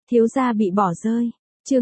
Thiếu gia bị bỏ rơi. Chương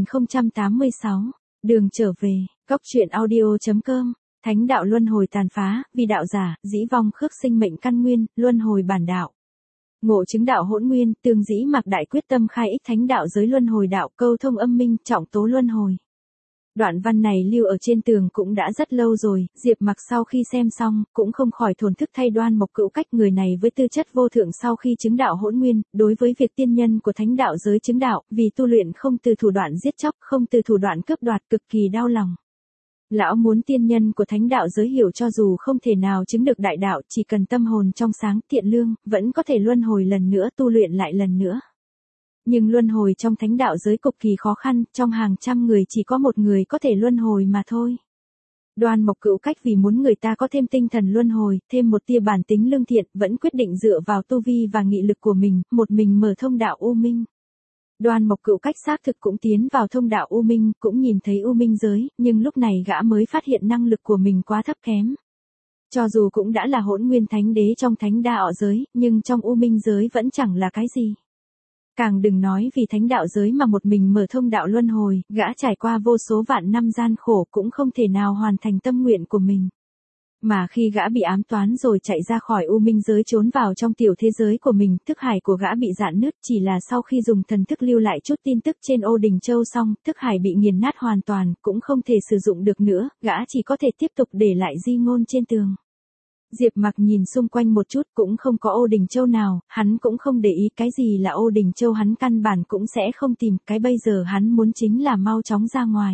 2086. Đường trở về. Cốc truyện audio.com. Thánh đạo luân hồi tàn phá, vì đạo giả, dĩ vong khước sinh mệnh căn nguyên, luân hồi bản đạo. Ngộ chứng đạo hỗn nguyên, tương dĩ mặc đại quyết tâm khai ích thánh đạo giới luân hồi đạo, câu thông âm minh, trọng tố luân hồi. Đoạn văn này lưu ở trên tường cũng đã rất lâu rồi, Diệp Mặc sau khi xem xong, cũng không khỏi thổn thức thay Đoan Mộc Cựu Cách, người này với tư chất vô thượng sau khi chứng đạo hỗn nguyên, đối với việc tiên nhân của thánh đạo giới chứng đạo, vì tu luyện không từ thủ đoạn giết chóc, không từ thủ đoạn cướp đoạt, cực kỳ đau lòng. Lão muốn tiên nhân của thánh đạo giới hiểu cho dù không thể nào chứng được đại đạo, chỉ cần tâm hồn trong sáng, thiện lương, vẫn có thể luân hồi lần nữa, tu luyện lại lần nữa. Nhưng luân hồi trong thánh đạo giới cực kỳ khó khăn, trong hàng trăm người chỉ có một người có thể luân hồi mà thôi. Đoan Mộc Cựu Cách vì muốn người ta có thêm tinh thần luân hồi, thêm một tia bản tính lương thiện, vẫn quyết định dựa vào tu vi và nghị lực của mình, một mình mở thông đạo U Minh. Đoan Mộc Cựu Cách xác thực cũng tiến vào thông đạo U Minh, cũng nhìn thấy U Minh giới, nhưng lúc này gã mới phát hiện năng lực của mình quá thấp kém. Cho dù cũng đã là hỗn nguyên thánh đế trong thánh đạo giới, nhưng trong U Minh giới vẫn chẳng là cái gì. Càng đừng nói vì thánh đạo giới mà một mình mở thông đạo luân hồi, gã trải qua vô số vạn năm gian khổ cũng không thể nào hoàn thành tâm nguyện của mình. Mà khi gã bị ám toán rồi chạy ra khỏi U Minh giới trốn vào trong tiểu thế giới của mình, thức hải của gã bị rạn nứt, chỉ là sau khi dùng thần thức lưu lại chút tin tức trên Ô Đình Châu xong, thức hải bị nghiền nát hoàn toàn, cũng không thể sử dụng được nữa, gã chỉ có thể tiếp tục để lại di ngôn trên tường. Diệp Mặc nhìn xung quanh một chút cũng không có Ô Đình Châu nào, hắn cũng không để ý cái gì là Ô Đình Châu, hắn căn bản cũng sẽ không tìm, cái bây giờ hắn muốn chính là mau chóng ra ngoài.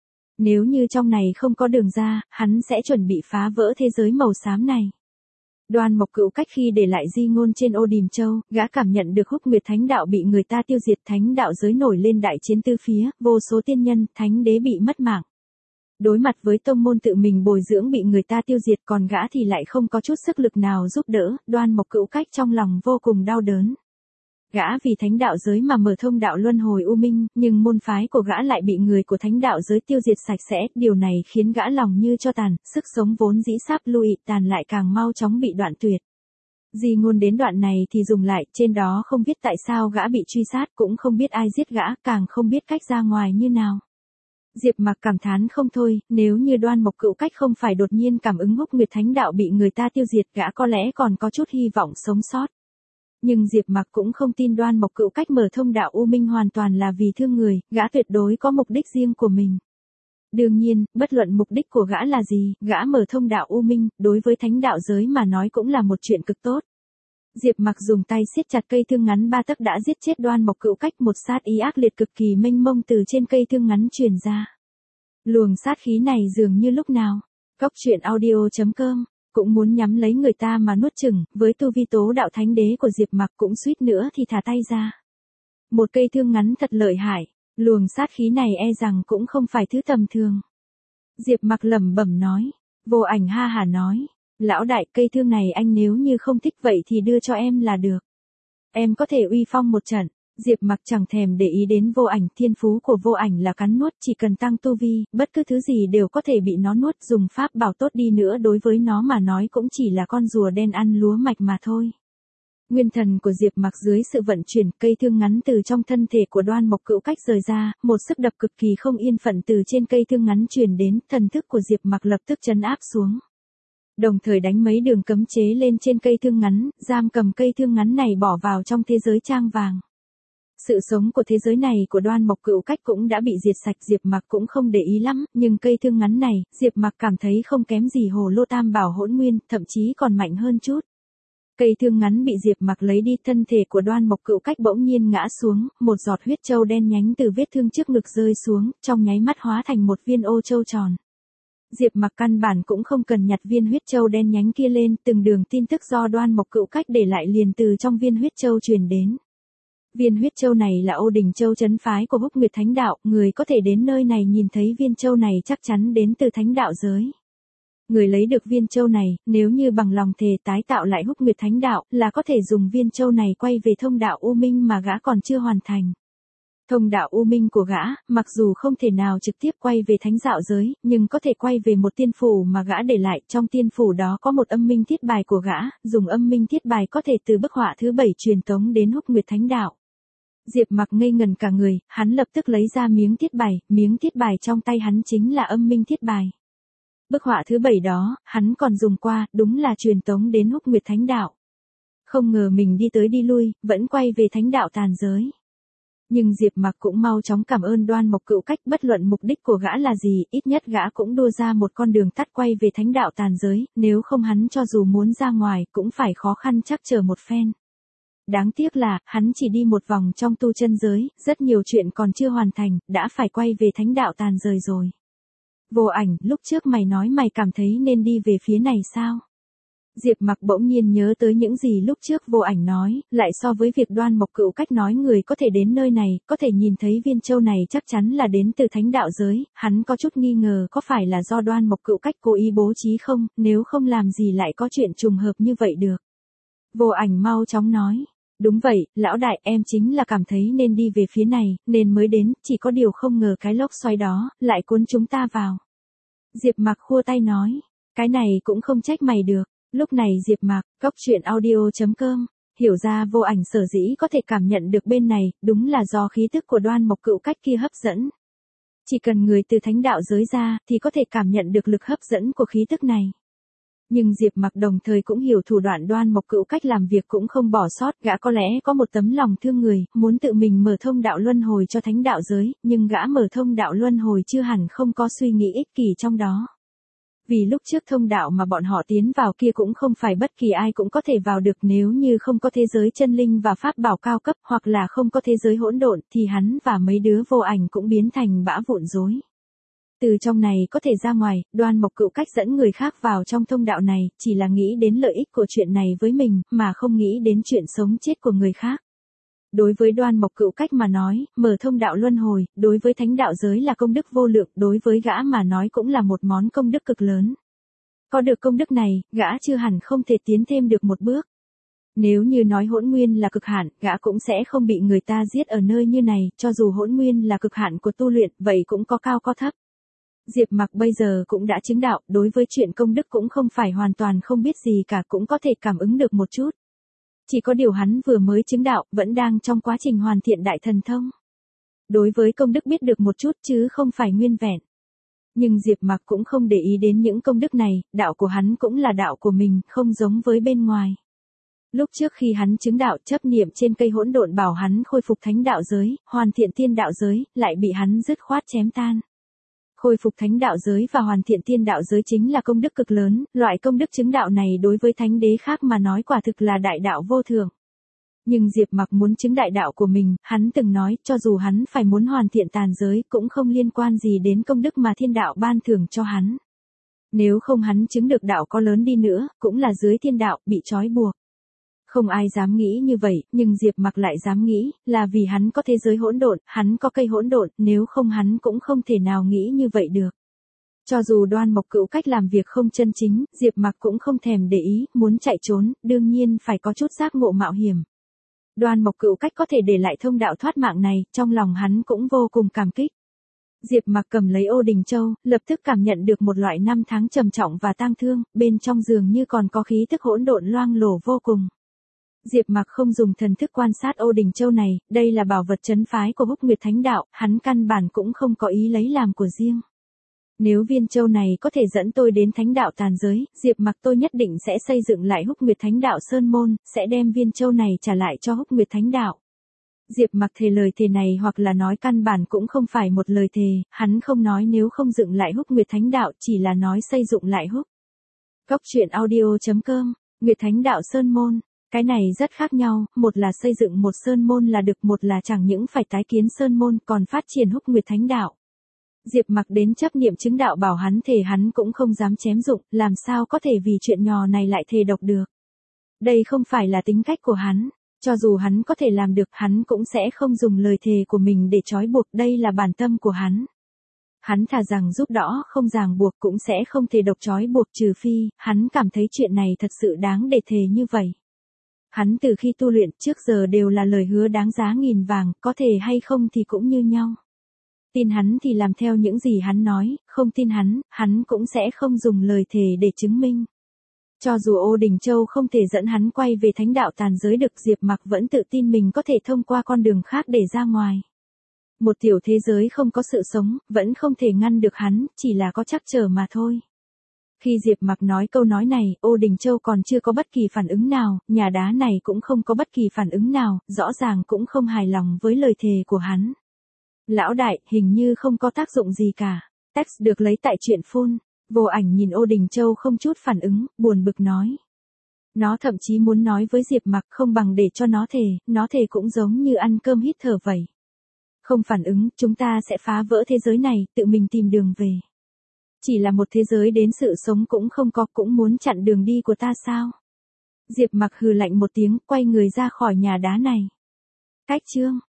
Nếu như trong này không có đường ra, hắn sẽ chuẩn bị phá vỡ thế giới màu xám này. Đoan Mộc Cựu Cách khi để lại di ngôn trên Ô Đình Châu, gã cảm nhận được Húc Nguyệt Thánh đạo bị người ta tiêu diệt, thánh đạo giới nổi lên đại chiến tứ phía, vô số tiên nhân, thánh đế bị mất mạng. Đối mặt với tông môn tự mình bồi dưỡng bị người ta tiêu diệt, còn gã thì lại không có chút sức lực nào giúp đỡ, Đoan Mộc Cựu Cách trong lòng vô cùng đau đớn. Gã vì thánh đạo giới mà mở thông đạo luân hồi U Minh, nhưng môn phái của gã lại bị người của thánh đạo giới tiêu diệt sạch sẽ, điều này khiến gã lòng như cho tàn, sức sống vốn dĩ sắp lui tàn lại càng mau chóng bị đoạn tuyệt. Di ngôn đến đoạn này thì dùng lại, trên đó không biết tại sao gã bị truy sát, cũng không biết ai giết gã, càng không biết cách ra ngoài như nào. Diệp Mặc cảm thán không thôi, nếu như Đoan Mộc Cựu Cách không phải đột nhiên cảm ứng Húc Nguyệt Thánh đạo bị người ta tiêu diệt, gã có lẽ còn có chút hy vọng sống sót. Nhưng Diệp Mặc cũng không tin Đoan Mộc Cựu Cách mở thông đạo U Minh hoàn toàn là vì thương người, gã tuyệt đối có mục đích riêng của mình. Đương nhiên, bất luận mục đích của gã là gì, gã mở thông đạo U Minh, đối với thánh đạo giới mà nói cũng là một chuyện cực tốt. Diệp Mặc dùng tay siết chặt cây thương ngắn 3 tấc đã giết chết Đoan Mộc Cựu Cách, một sát ý ác liệt cực kỳ mênh mông từ trên cây thương ngắn truyền ra. Luồng sát khí này dường như lúc nào, Cốc truyện audio.com, cũng muốn nhắm lấy người ta mà nuốt chửng, với tu vi tố đạo thánh đế của Diệp Mặc cũng suýt nữa thì thả tay ra. Một cây thương ngắn thật lợi hại, luồng sát khí này e rằng cũng không phải thứ tầm thường. Diệp Mặc lẩm bẩm nói, Vô Ảnh ha hả nói, lão đại, cây thương này anh nếu như không thích vậy thì đưa cho em là được. Em có thể uy phong một trận. Diệp Mặc chẳng thèm để ý đến Vô Ảnh, thiên phú của Vô Ảnh là cắn nuốt, chỉ cần tăng tu vi, bất cứ thứ gì đều có thể bị nó nuốt, dùng pháp bảo tốt đi nữa đối với nó mà nói cũng chỉ là con rùa đen ăn lúa mạch mà thôi. Nguyên thần của Diệp Mặc dưới sự vận chuyển, cây thương ngắn từ trong thân thể của Đoan Mộc Cựu Cách rời ra, một sức đập cực kỳ không yên phận từ trên cây thương ngắn truyền đến, thần thức của Diệp Mặc lập tức trấn áp xuống. Đồng thời đánh mấy đường cấm chế lên trên cây thương ngắn, giam cầm cây thương ngắn này bỏ vào trong thế giới trang vàng. Sự sống của thế giới này của Đoan Mộc Cựu Cách cũng đã bị diệt sạch, Diệp Mặc cũng không để ý lắm, nhưng cây thương ngắn này, Diệp Mặc cảm thấy không kém gì Hồ Lô Tam Bảo hỗn nguyên, thậm chí còn mạnh hơn chút. Cây thương ngắn bị Diệp Mặc lấy đi, thân thể của Đoan Mộc Cựu Cách bỗng nhiên ngã xuống, một giọt huyết châu đen nhánh từ vết thương trước ngực rơi xuống, trong nháy mắt hóa thành một viên ô châu tròn. Diệp Mặc căn bản cũng không cần nhặt viên huyết châu đen nhánh kia lên, từng đường tin tức do Đoan Mộc Cựu Cách để lại liền từ trong viên huyết châu truyền đến. Viên huyết châu này là Ô Đình Châu trấn phái của Húc Nguyệt Thánh đạo, người có thể đến nơi này nhìn thấy viên châu này chắc chắn đến từ thánh đạo giới. Người lấy được viên châu này, nếu như bằng lòng thề tái tạo lại Húc Nguyệt Thánh đạo, là có thể dùng viên châu này quay về thông đạo U Minh mà gã còn chưa hoàn thành. Thông đạo U Minh của gã, mặc dù không thể nào trực tiếp quay về thánh đạo giới, nhưng có thể quay về một tiên phủ mà gã để lại, trong tiên phủ đó có một âm minh thiết bài của gã, dùng âm minh thiết bài có thể từ bức họa thứ 7 truyền tống đến Húc Nguyệt Thánh đạo. Diệp Mặc ngây ngần cả người, hắn lập tức lấy ra miếng thiết bài trong tay hắn chính là âm minh thiết bài. Bức họa thứ 7 đó, hắn còn dùng qua, đúng là truyền tống đến Húc Nguyệt Thánh Đạo. Không ngờ mình đi tới đi lui, vẫn quay về Thánh Đạo tàn giới. Nhưng Diệp Mặc cũng mau chóng cảm ơn Đoan Mộc Cựu Cách, bất luận mục đích của gã là gì, ít nhất gã cũng đua ra một con đường tắt quay về Thánh Đạo tàn giới, nếu không hắn cho dù muốn ra ngoài cũng phải khó khăn chắc chờ một phen. Đáng tiếc là, hắn chỉ đi một vòng trong tu chân giới, rất nhiều chuyện còn chưa hoàn thành, đã phải quay về Thánh Đạo tàn giới rồi. Vô Ảnh, lúc trước mày nói mày cảm thấy nên đi về phía này sao? Diệp Mặc bỗng nhiên nhớ tới những gì lúc trước Vô Ảnh nói, lại so với việc Đoan Mộc Cựu Cách nói người có thể đến nơi này, có thể nhìn thấy viên châu này chắc chắn là đến từ Thánh Đạo giới, hắn có chút nghi ngờ có phải là do Đoan Mộc Cựu Cách cố ý bố trí không, nếu không làm gì lại có chuyện trùng hợp như vậy được. Vô Ảnh mau chóng nói. Đúng vậy, lão đại, em chính là cảm thấy nên đi về phía này, nên mới đến, chỉ có điều không ngờ cái lốc xoáy đó, lại cuốn chúng ta vào. Diệp Mặc khua tay nói, cái này cũng không trách mày được. Lúc này Diệp Mặc, goctruyện.audio.com, hiểu ra Vô Ảnh sở dĩ có thể cảm nhận được bên này, đúng là do khí tức của Đoan Mộc Cựu Cách kia hấp dẫn. Chỉ cần người từ Thánh Đạo giới ra, thì có thể cảm nhận được lực hấp dẫn của khí tức này. Nhưng Diệp Mặc đồng thời cũng hiểu thủ đoạn Đoan Mộc Cựu Cách làm việc cũng không bỏ sót, gã có lẽ có một tấm lòng thương người, muốn tự mình mở thông đạo luân hồi cho Thánh Đạo giới, nhưng gã mở thông đạo luân hồi chưa hẳn không có suy nghĩ ích kỷ trong đó. Vì lúc trước thông đạo mà bọn họ tiến vào kia cũng không phải bất kỳ ai cũng có thể vào được, nếu như không có thế giới chân linh và pháp bảo cao cấp, hoặc là không có thế giới hỗn độn, thì hắn và mấy đứa Vô Ảnh cũng biến thành bã vụn rối. Từ trong này có thể ra ngoài, Đoan Mộc Cựu Cách dẫn người khác vào trong thông đạo này, chỉ là nghĩ đến lợi ích của chuyện này với mình, mà không nghĩ đến chuyện sống chết của người khác. Đối với Đoan Mộc Cựu Cách mà nói, mở thông đạo luân hồi, đối với Thánh Đạo giới là công đức vô lượng, đối với gã mà nói cũng là một món công đức cực lớn. Có được công đức này, gã chưa hẳn không thể tiến thêm được một bước. Nếu như nói hỗn nguyên là cực hạn, gã cũng sẽ không bị người ta giết ở nơi như này, cho dù hỗn nguyên là cực hạn của tu luyện, vậy cũng có cao có thấp. Diệp Mặc bây giờ cũng đã chứng đạo, đối với chuyện công đức cũng không phải hoàn toàn không biết gì cả, cũng có thể cảm ứng được một chút. Chỉ có điều hắn vừa mới chứng đạo, vẫn đang trong quá trình hoàn thiện đại thần thông. Đối với công đức biết được một chút chứ không phải nguyên vẹn. Nhưng Diệp Mặc cũng không để ý đến những công đức này, đạo của hắn cũng là đạo của mình, không giống với bên ngoài. Lúc trước khi hắn chứng đạo, chấp niệm trên cây hỗn độn bảo hắn khôi phục Thánh Đạo giới, hoàn thiện Tiên Đạo giới, lại bị hắn dứt khoát chém tan. Khôi phục Thánh Đạo giới và hoàn thiện Tiên Đạo giới chính là công đức cực lớn, loại công đức chứng đạo này đối với thánh đế khác mà nói quả thực là đại đạo vô thượng. Nhưng Diệp Mặc muốn chứng đại đạo của mình, hắn từng nói, cho dù hắn phải muốn hoàn thiện tàn giới, cũng không liên quan gì đến công đức mà thiên đạo ban thưởng cho hắn. Nếu không hắn chứng được đạo có lớn đi nữa, cũng là dưới thiên đạo, bị trói buộc. Không ai dám nghĩ như vậy, nhưng Diệp Mặc lại dám nghĩ, là vì hắn có thế giới hỗn độn, hắn có cây hỗn độn, nếu không hắn cũng không thể nào nghĩ như vậy được. Cho dù Đoan Mộc Cựu Cách làm việc không chân chính, Diệp Mặc cũng không thèm để ý, muốn chạy trốn, đương nhiên phải có chút giác ngộ mạo hiểm. Đoan Mộc Cựu Cách có thể để lại thông đạo thoát mạng này, trong lòng hắn cũng vô cùng cảm kích. Diệp Mặc cầm lấy Ô Đình Châu, lập tức cảm nhận được một loại năm tháng trầm trọng và tang thương, bên trong dường như còn có khí tức hỗn độn loang lổ vô cùng. Diệp Mặc không dùng thần thức quan sát Ô Đình Châu này, đây là bảo vật trấn phái của Húc Nguyệt Thánh Đạo, hắn căn bản cũng không có ý lấy làm của riêng. Nếu viên châu này có thể dẫn tôi đến Thánh Đạo tàn giới, Diệp Mặc tôi nhất định sẽ xây dựng lại Húc Nguyệt Thánh Đạo Sơn Môn, sẽ đem viên châu này trả lại cho Húc Nguyệt Thánh Đạo. Diệp Mặc thề lời thề này hoặc là nói căn bản cũng không phải một lời thề, hắn không nói nếu không dựng lại Húc Nguyệt Thánh Đạo, chỉ là nói xây dựng lại Húc. Goctruyện.audio.com, Nguyệt Thánh Đạo Sơn Môn. Cái này rất khác nhau, một là xây dựng một sơn môn là được, một là chẳng những phải tái kiến sơn môn còn phát triển Húc Nguyệt Thánh Đạo. Diệp Mặc đến chấp niệm chứng đạo bảo hắn thề hắn cũng không dám chém dụng, làm sao có thể vì chuyện nhỏ này lại thề độc được. Đây không phải là tính cách của hắn, cho dù hắn có thể làm được hắn cũng sẽ không dùng lời thề của mình để trói buộc, đây là bản tâm của hắn. Hắn thà rằng giúp đỡ không ràng buộc cũng sẽ không thề độc trói buộc, trừ phi, hắn cảm thấy chuyện này thật sự đáng để thề như vậy. Hắn từ khi tu luyện trước giờ đều là lời hứa đáng giá nghìn vàng, có thể hay không thì cũng như nhau. Tin hắn thì làm theo những gì hắn nói, không tin hắn cũng sẽ không dùng lời thề để chứng minh. Cho dù Ô Đình Châu không thể dẫn hắn quay về thánh đạo tàn giới được, Diệp Mặc vẫn tự tin mình có thể thông qua con đường khác để ra ngoài. Một tiểu thế giới không có sự sống, vẫn không thể ngăn được hắn, chỉ là có trắc trở mà thôi. Khi Diệp Mặc nói câu nói này, Ô Đình Châu còn chưa có bất kỳ phản ứng nào, nhà đá này cũng không có bất kỳ phản ứng nào, rõ ràng cũng không hài lòng với lời thề của hắn. Lão đại, hình như không có tác dụng gì cả. Text được lấy tại truyện phun. Vô Ảnh nhìn Ô Đình Châu không chút phản ứng, buồn bực nói. Nó thậm chí muốn nói với Diệp Mặc không bằng để cho nó thề cũng giống như ăn cơm hít thở vậy. Không phản ứng, chúng ta sẽ phá vỡ thế giới này, tự mình tìm đường về. Chỉ là một thế giới đến sự sống cũng không có, cũng muốn chặn đường đi của ta sao? Diệp Mặc hừ lạnh một tiếng, quay người ra khỏi nhà đá này. Cách chương